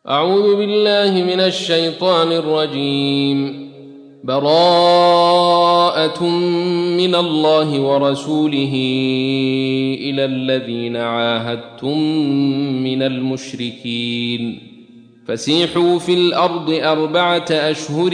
أعوذ بالله من الشيطان الرجيم. براءة من الله ورسوله إلى الذين عاهدتم من المشركين فسيحوا في الأرض 4 أشهر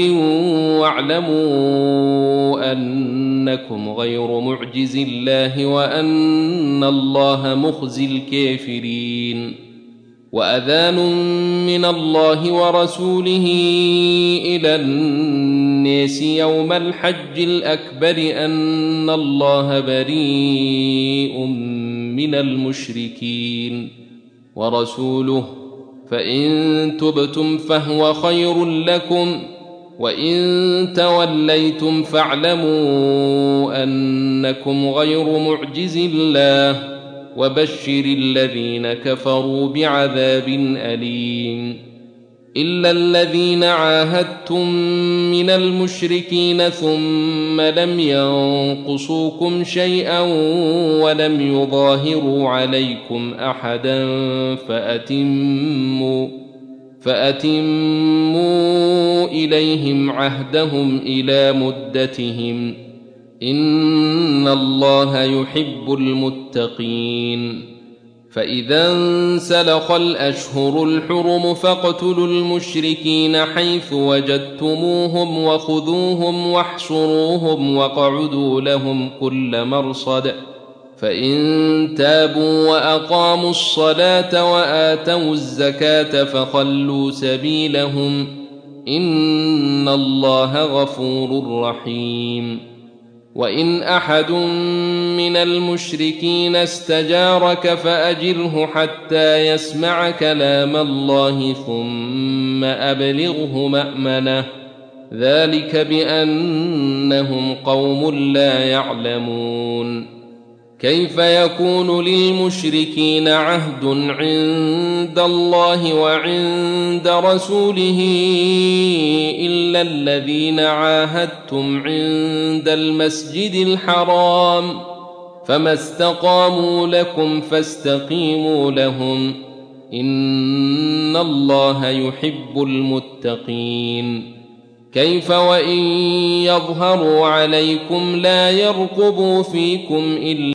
واعلموا أنكم غير معجز الله وأن الله مخزي الكافرين. وأذان من الله ورسوله إلى الناس يوم الحج الأكبر أن الله بريء من المشركين ورسوله فإن تبتم فهو خير لكم وإن توليتم فاعلموا أنكم غير معجز الله وبشر الذين كفروا بعذاب أليم. إلا الذين عاهدتم من المشركين ثم لم ينقصوكم شيئا ولم يظاهروا عليكم أحدا فأتموا إليهم عهدهم إلى مدتهم إن الله يحب المتقين. فإذا انسلخ الأشهر الحرم فاقتلوا المشركين حيث وجدتموهم وخذوهم واحصروهم واقعدوا لهم كل مرصد فإن تابوا وأقاموا الصلاة وآتوا الزكاة فخلوا سبيلهم إن الله غفور رحيم. وإن أحد من المشركين استجارك فأجره حتى يسمع كلام الله ثم أبلغه مأمنه ذلك بأنهم قوم لا يعلمون. كيف يكون للمشركين عهد عند الله وعند رسوله إلا الذين عاهدتم عند المسجد الحرام فما استقاموا لكم فاستقيموا لهم إن الله يحب المتقين. كيف وإن يظهروا عليكم لا يرقبوا فيكم إلا